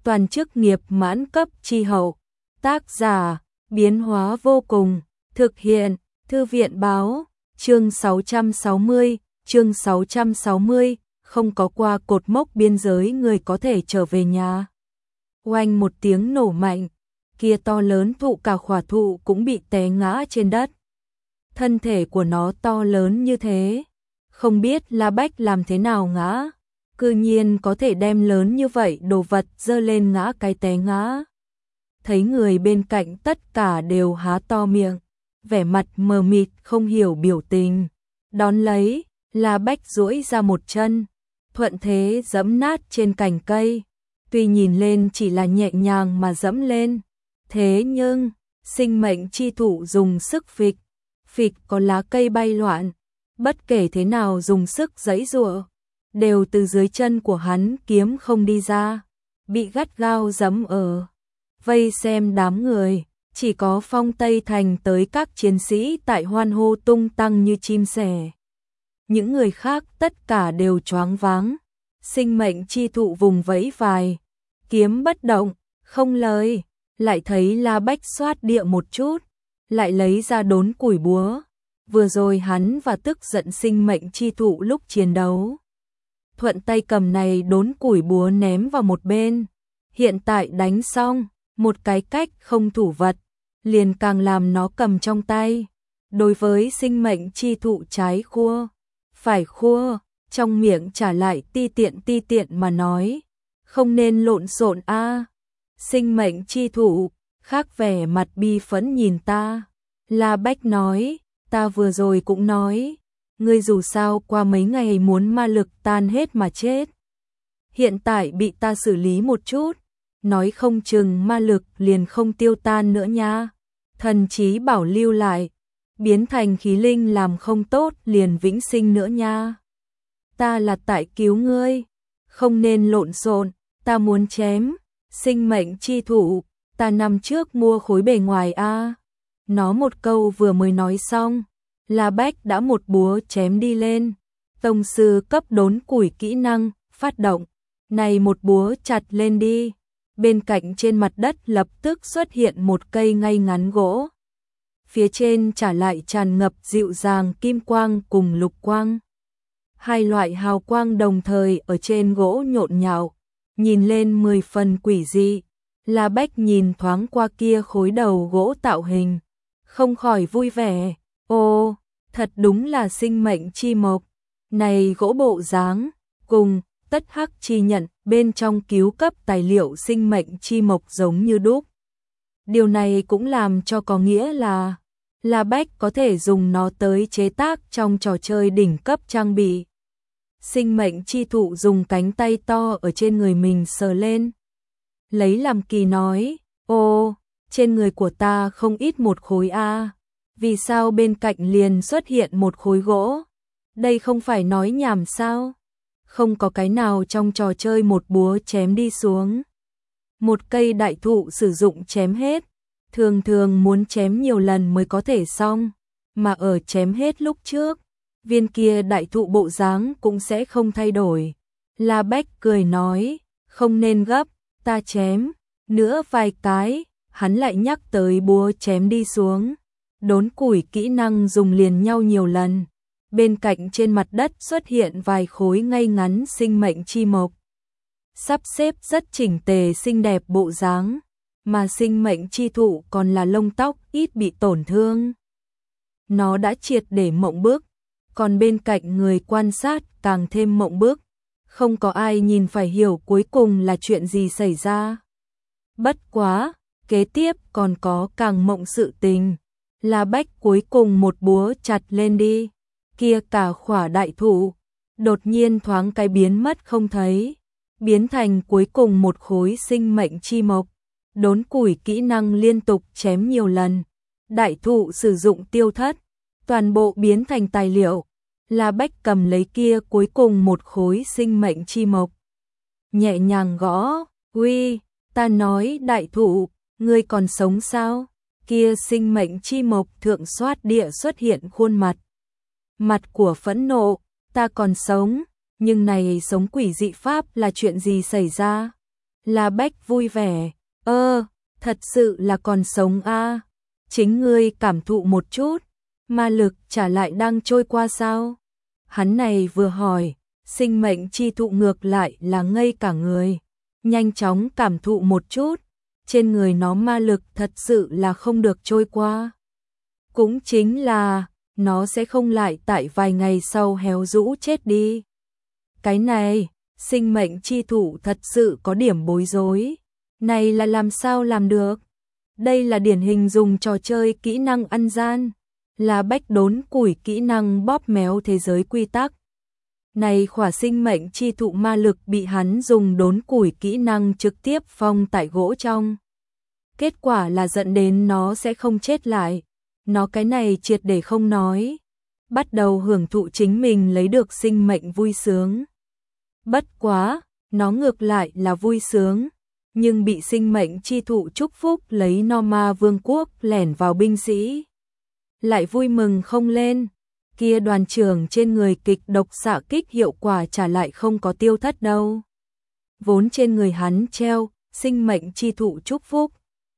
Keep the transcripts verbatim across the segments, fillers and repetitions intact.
toàn chức nghiệp mãn cấp chi hậu. Tác giả, biến hóa vô cùng, thực hiện, thư viện báo, chương sáu trăm sáu mươi, chương sáu trăm sáu mươi, không có qua cột mốc biên giới người có thể trở về nhà. Oanh một tiếng nổ mạnh, kia to lớn thụ cả khỏa thụ cũng bị té ngã trên đất. Thân thể của nó to lớn như thế, không biết La Bách làm thế nào ngã, cư nhiên có thể đem lớn như vậy đồ vật dơ lên ngã cái té ngã. Thấy người bên cạnh tất cả đều há to miệng, vẻ mặt mờ mịt không hiểu biểu tình. Đón lấy, La Bách duỗi ra một chân, thuận thế giẫm nát trên cành cây. Tuy nhìn lên chỉ là nhẹ nhàng mà dẫm lên, thế nhưng sinh mệnh chi thụ dùng sức phịch, phịch có lá cây bay loạn, bất kể thế nào dùng sức giãy giụa, đều từ dưới chân của hắn kiếm không đi ra, bị gắt gao giẫm ở. Vây xem đám người, chỉ có Phong Tây Thành tới các chiến sĩ tại hoan hô tung tăng như chim sẻ. Những người khác tất cả đều choáng váng, sinh mệnh chi thụ vùng vẫy vài, kiếm bất động, không lời, lại thấy La Bách xoát địa một chút, lại lấy ra đốn củi búa. Vừa rồi hắn và tức giận sinh mệnh chi thụ lúc chiến đấu, thuận tay cầm này đốn củi búa ném vào một bên. Hiện tại đánh xong, một cái cách không thủ vật, liền càng làm nó cầm trong tay. Đối với sinh mệnh chi thụ trái khua, phải khua, trong miệng trả lại ti tiện ti tiện mà nói, không nên lộn xộn a. Sinh mệnh chi thụ, khác vẻ mặt bi phẫn nhìn ta. La Bách nói, ta vừa rồi cũng nói, ngươi dù sao qua mấy ngày muốn ma lực tan hết mà chết. Hiện tại bị ta xử lý một chút, nói không chừng ma lực liền không tiêu tan nữa nha. Thần trí bảo lưu lại, biến thành khí linh làm không tốt liền vĩnh sinh nữa nha. Ta là tại cứu ngươi, không nên lộn xộn, ta muốn chém sinh mệnh chi thụ, ta năm trước mua khối bề ngoài a. Nó một câu vừa mới nói xong, La Bách đã một búa chém đi lên. Tông sư cấp đốn củi kỹ năng phát động, này một búa chặt lên đi. Bên cạnh trên mặt đất lập tức xuất hiện một cây ngay ngắn gỗ. Phía trên trả lại tràn ngập dịu dàng kim quang cùng lục quang. Hai loại hào quang đồng thời ở trên gỗ nhộn nhạo, nhìn lên mười phần quỷ dị. La Bách nhìn thoáng qua kia khối đầu gỗ tạo hình, không khỏi vui vẻ. Ô, thật đúng là sinh mệnh chi mộc. Này gỗ bộ dáng, cùng tất hắc chi nhận bên trong cứu cấp tài liệu sinh mệnh chi mộc giống như đúc. Điều này cũng làm cho có nghĩa là La Bách có thể dùng nó tới chế tác trong trò chơi đỉnh cấp trang bị. Sinh mệnh chi thụ dùng cánh tay to ở trên người mình sờ lên, lấy làm kỳ nói, ô, trên người của ta không ít một khối a, vì sao bên cạnh liền xuất hiện một khối gỗ? Đây không phải nói nhảm sao? Không có cái nào trong trò chơi một búa chém đi xuống. Một cây đại thụ sử dụng chém hết, thường thường muốn chém nhiều lần mới có thể xong, mà ở chém hết lúc trước, viên kia đại thụ bộ dáng cũng sẽ không thay đổi. La Bách cười nói, không nên gấp, ta chém nữa vài cái, hắn lại nhắc tới búa chém đi xuống. Đốn củi kỹ năng dùng liền nhau nhiều lần. Bên cạnh trên mặt đất xuất hiện vài khối ngay ngắn sinh mệnh chi mộc, sắp xếp rất chỉnh tề xinh đẹp bộ dáng, mà sinh mệnh chi thụ còn là lông tóc ít bị tổn thương. Nó đã triệt để mộng bức, còn bên cạnh người quan sát càng thêm mộng bức, không có ai nhìn phải hiểu cuối cùng là chuyện gì xảy ra. Bất quá, kế tiếp còn có càng mộng sự tình. La Bách cuối cùng một búa chặt lên đi, kia cả khỏa đại thụ đột nhiên thoáng cái biến mất không thấy, biến thành cuối cùng một khối sinh mệnh chi mộc. Đốn củi kỹ năng liên tục chém nhiều lần, đại thụ sử dụng tiêu thất, toàn bộ biến thành tài liệu. La Bách cầm lấy kia cuối cùng một khối sinh mệnh chi mộc, nhẹ nhàng gõ, uy, ta nói đại thụ, ngươi còn sống sao? Kia sinh mệnh chi mộc thượng xoát địa xuất hiện khuôn mặt. Mặt của phẫn nộ, ta còn sống, nhưng này sống quỷ dị pháp là chuyện gì xảy ra? La Bách vui vẻ, ơ, thật sự là còn sống a à. Chính ngươi cảm thụ một chút, ma lực trả lại đang trôi qua sao? Hắn này vừa hỏi, sinh mệnh chi thụ ngược lại là ngây cả người, nhanh chóng cảm thụ một chút, trên người nó ma lực thật sự là không được trôi qua. Cũng chính là, nó sẽ không lại tại vài ngày sau héo rũ chết đi. Cái này, sinh mệnh chi thụ thật sự có điểm bối rối. Này là làm sao làm được? Đây là điển hình dùng trò chơi kỹ năng ăn gian, là Bách đốn củi kỹ năng bóp méo thế giới quy tắc. Này khỏa sinh mệnh chi thụ ma lực bị hắn dùng đốn củi kỹ năng trực tiếp phong tại gỗ trong. Kết quả là dẫn đến nó sẽ không chết lại. Nó cái này triệt để không nói. Bắt đầu hưởng thụ chính mình lấy được sinh mệnh vui sướng. Bất quá, nó ngược lại là vui sướng. Nhưng bị sinh mệnh chi thụ chúc phúc lấy no ma vương quốc lẻn vào binh sĩ. Lại vui mừng không lên. Kia đoàn trưởng trên người kịch độc xạ kích hiệu quả trả lại không có tiêu thất đâu. Vốn trên người hắn treo, sinh mệnh chi thụ chúc phúc.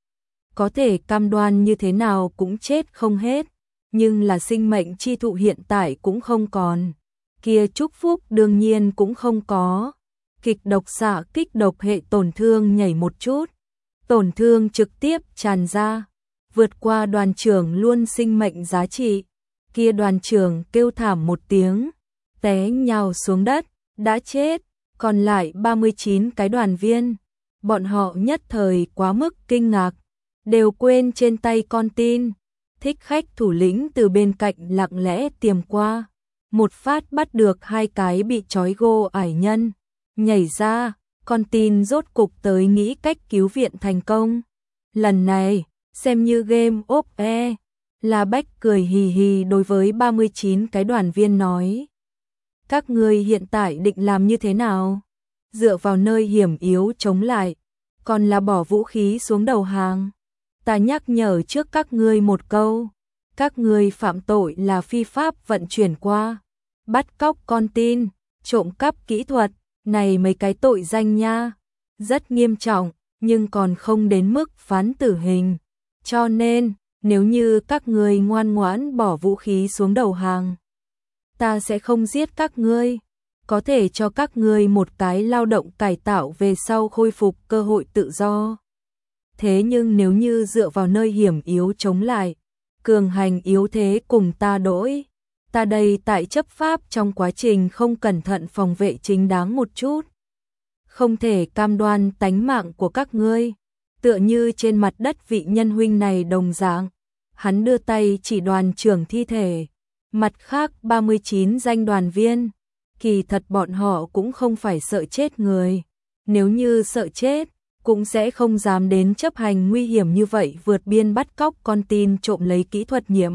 Có thể cam đoan như thế nào cũng chết không hết, nhưng là sinh mệnh chi thụ hiện tại cũng không còn. Kia chúc phúc đương nhiên cũng không có. Kịch độc xạ kích độc hệ tổn thương nhảy một chút. Tổn thương trực tiếp tràn ra, vượt qua đoàn trưởng luôn sinh mệnh giá trị. Kia đoàn trưởng kêu thảm một tiếng, té nhào xuống đất, đã chết. Còn lại ba mươi chín cái đoàn viên, bọn họ nhất thời quá mức kinh ngạc, đều quên trên tay con tin. Thích khách thủ lĩnh từ bên cạnh lặng lẽ tiềm qua, một phát bắt được hai cái bị trói gô ải nhân, nhảy ra, con tin rốt cục tới nghĩ cách cứu viện thành công. Lần này, xem như game over. La Bách cười hì hì đối với ba mươi chín cái đoàn viên nói. Các ngươi hiện tại định làm như thế nào? Dựa vào nơi hiểm yếu chống lại, còn là bỏ vũ khí xuống đầu hàng. Ta nhắc nhở trước các ngươi một câu, các ngươi phạm tội là phi pháp vận chuyển qua, bắt cóc con tin, trộm cắp kỹ thuật, này mấy cái tội danh nha, rất nghiêm trọng, nhưng còn không đến mức phán tử hình. Cho nên, nếu như các ngươi ngoan ngoãn bỏ vũ khí xuống đầu hàng, ta sẽ không giết các ngươi, có thể cho các ngươi một cái lao động cải tạo về sau khôi phục cơ hội tự do. Thế nhưng nếu như dựa vào nơi hiểm yếu chống lại, cường hành yếu thế cùng ta đối, ta đây tại chấp pháp trong quá trình không cẩn thận phòng vệ chính đáng một chút, không thể cam đoan tánh mạng của các ngươi. Tựa như trên mặt đất vị nhân huynh này đồng dạng, hắn đưa tay chỉ đoàn trưởng thi thể, mặt khác ba mươi chín danh đoàn viên, kỳ thật bọn họ cũng không phải sợ chết người, nếu như sợ chết, cũng sẽ không dám đến chấp hành nguy hiểm như vậy vượt biên bắt cóc con tin trộm lấy kỹ thuật nhiệm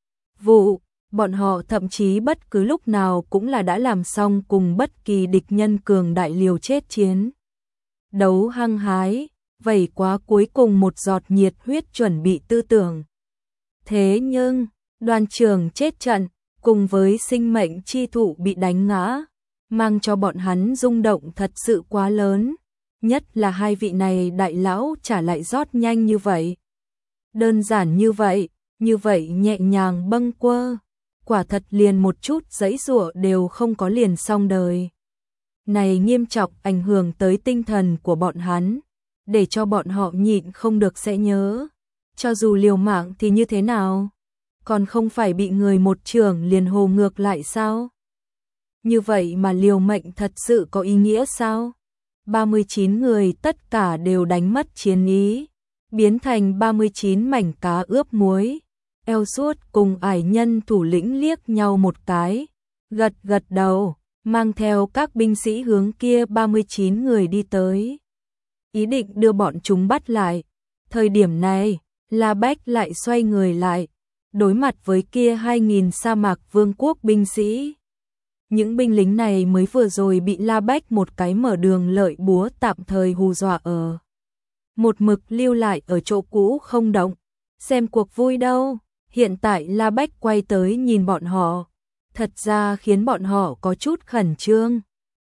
vụ, bọn họ thậm chí bất cứ lúc nào cũng là đã làm xong cùng bất kỳ địch nhân cường đại liều chết chiến. Đấu hăng hái, vẩy quá cuối cùng một giọt nhiệt huyết chuẩn bị tư tưởng. Thế nhưng, đoàn trưởng chết trận, cùng với sinh mệnh chi thụ bị đánh ngã, mang cho bọn hắn rung động thật sự quá lớn. Nhất là hai vị này đại lão trả lại rót nhanh như vậy. Đơn giản như vậy, như vậy nhẹ nhàng bâng quơ, quả thật liền một chút giãy giụa đều không có liền xong đời. Này nghiêm trọng ảnh hưởng tới tinh thần của bọn hắn, để cho bọn họ nhịn không được sẽ nhớ. Cho dù liều mạng thì như thế nào? Còn không phải bị người một trường liền hồ ngược lại sao? Như vậy mà liều mệnh thật sự có ý nghĩa sao? ba mươi chín người tất cả đều đánh mất chiến ý, biến thành ba mươi chín mảnh cá ướp muối. Eo suốt cùng ải nhân thủ lĩnh liếc nhau một cái, gật gật đầu, mang theo các binh sĩ hướng kia ba mươi chín người đi tới. Ý định đưa bọn chúng bắt lại. Thời điểm này, La Bách lại xoay người lại, đối mặt với kia hai nghìn sa mạc vương quốc binh sĩ. Những binh lính này mới vừa rồi bị La Bách một cái mở đường lợi búa tạm thời hù dọa ở. Một mực lưu lại ở chỗ cũ không động, xem cuộc vui đâu. Hiện tại La Bách quay tới nhìn bọn họ, thật ra khiến bọn họ có chút khẩn trương.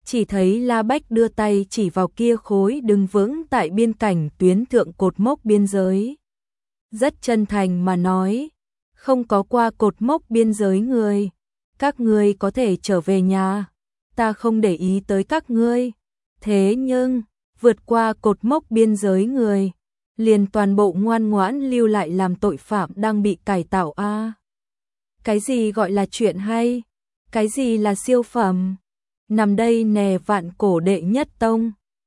Chỉ thấy La Bách đưa tay chỉ vào kia khối đứng vững tại biên cảnh tuyến thượng cột mốc biên giới. Rất chân thành mà nói, không có qua cột mốc biên giới người, các ngươi có thể trở về nhà, ta không để ý tới các ngươi. Thế nhưng, vượt qua cột mốc biên giới người, liền toàn bộ ngoan ngoãn lưu lại làm tội phạm đang bị cải tạo a. À, cái gì gọi là chuyện hay? Cái gì là siêu phẩm? Nằm đây nè vạn cổ đệ nhất tông.